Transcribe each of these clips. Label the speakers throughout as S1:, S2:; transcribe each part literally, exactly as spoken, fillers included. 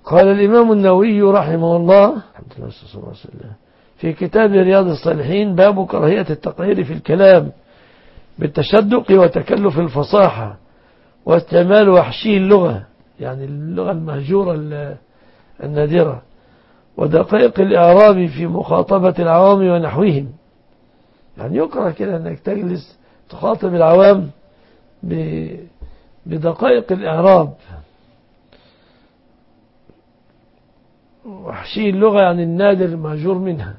S1: قال الإمام النووي رحمه الله في كتاب رياض الصالحين: باب كراهية التقعير في الكلام بالتشدق وتكلف الفصاحة واستعمال وحشي اللغة، يعني اللغة المهجورة النادرة، ودقائق الإعراب في مخاطبة العوام ونحوهم. يعني يكره كده أنك تجلس تخاطب العوام بدقائق الإعراب. وحشي اللغة يعني النادر المهجور منها.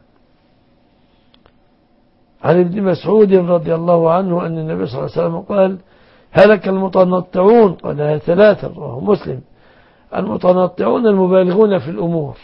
S1: عن ابن مسعود رضي الله عنه أن النبي صلى الله عليه وسلم قال: هلك المتنطعون، قال ثلاثة، رواه مسلم: المتنطعون المبالغون في الأمور.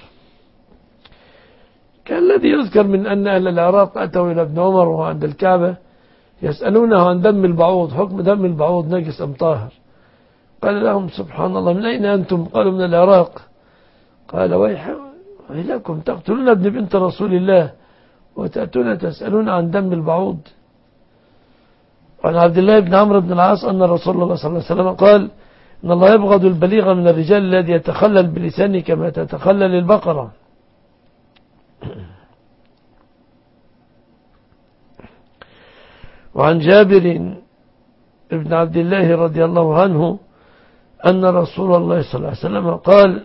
S1: كالذي يذكر من أن أهل العراق أتوا إلى ابن عمر وهو عند الكعبة يسألونه عن دم البعوض، حكم دم البعوض نجس أم طاهر؟ قال لهم: سبحان الله، من أين أنتم؟ قالوا: من العراق. قال: ويحكم تقتلون ابن بنت رسول الله وتأتون تسألون عن دم البعوض. وعن عبد الله بن عمرو بن العاص أن رسول الله صلى الله عليه وسلم قال: إن الله يبغض البليغ من الرجال الذي يتخلل بلسانه كما تتخلل البقرة. وعن جابر بن عبد الله رضي الله عنه أن رسول الله صلى الله عليه وسلم قال: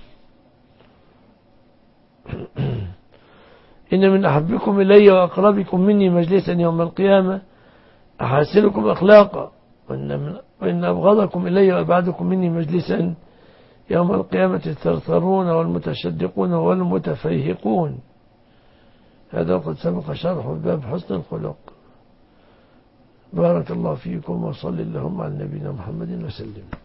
S1: إن من أحبكم إلي وأقربكم مني مجلسا يوم القيامة أحاسنكم أخلاقا، وإن أبغضكم إلي وأبعدكم مني مجلسا يوم القيامة الثرثرون والمتشدقون والمتفيهقون. هذا قد سبق شرح باب حسن الخلق. بارك الله فيكم، وصل اللهم على نبينا محمد وسلم.